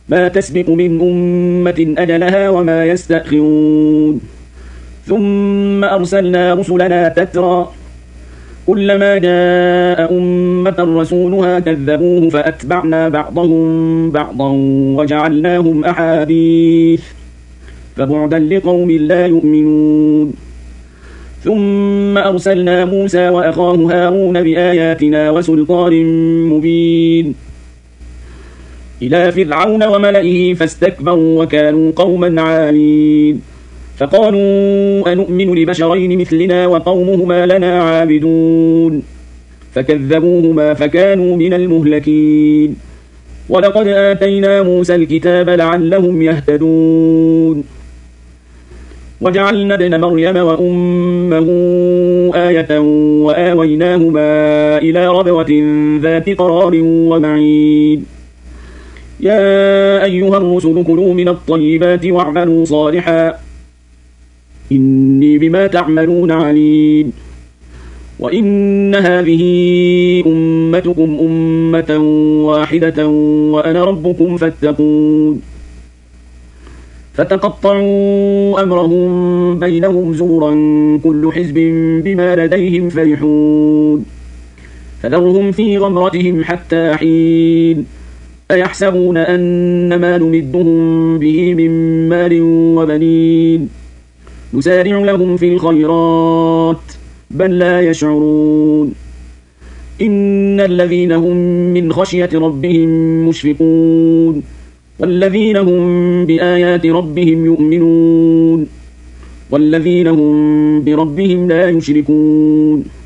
ما تسبق من أمة أجلها وما يستأخرون ثم أرسلنا رسلنا تترى كلما جاء أمة رسولها كذبوه فأتبعنا بعضهم بعضا وجعلناهم أحاديث فبعدا لقوم لا يؤمنون ثم أرسلنا موسى وأخاه هارون بآياتنا وسلطان مبين إلى فرعون وملئه فاستكبروا وكانوا قوما عالين فقالوا أنؤمن لبشرين مثلنا وقومهما لنا عابدون فكذبوهما فكانوا من المهلكين ولقد آتينا موسى الكتاب لعلهم يهتدون وجعلنا ابن مريم وأمه آية وآويناهما إلى ربوة ذات قرار ومعين يا أيها الرسل كلوا من الطيبات واعملوا صالحا إني بما تعملون عليم وإن هذه أمتكم أمة واحدة وأنا ربكم فاتقون فتقطعوا أمرهم بينهم زورا كل حزب بما لديهم فرحون فذرهم في غمرتهم حتى حين أيحسبون أن ما نمدهم به من مال وبنين نسارع لهم في الخيرات بل لا يشعرون إن الذين هم من خشية ربهم مشفقون والذين هم بآيات ربهم يؤمنون والذين هم بربهم لا يشركون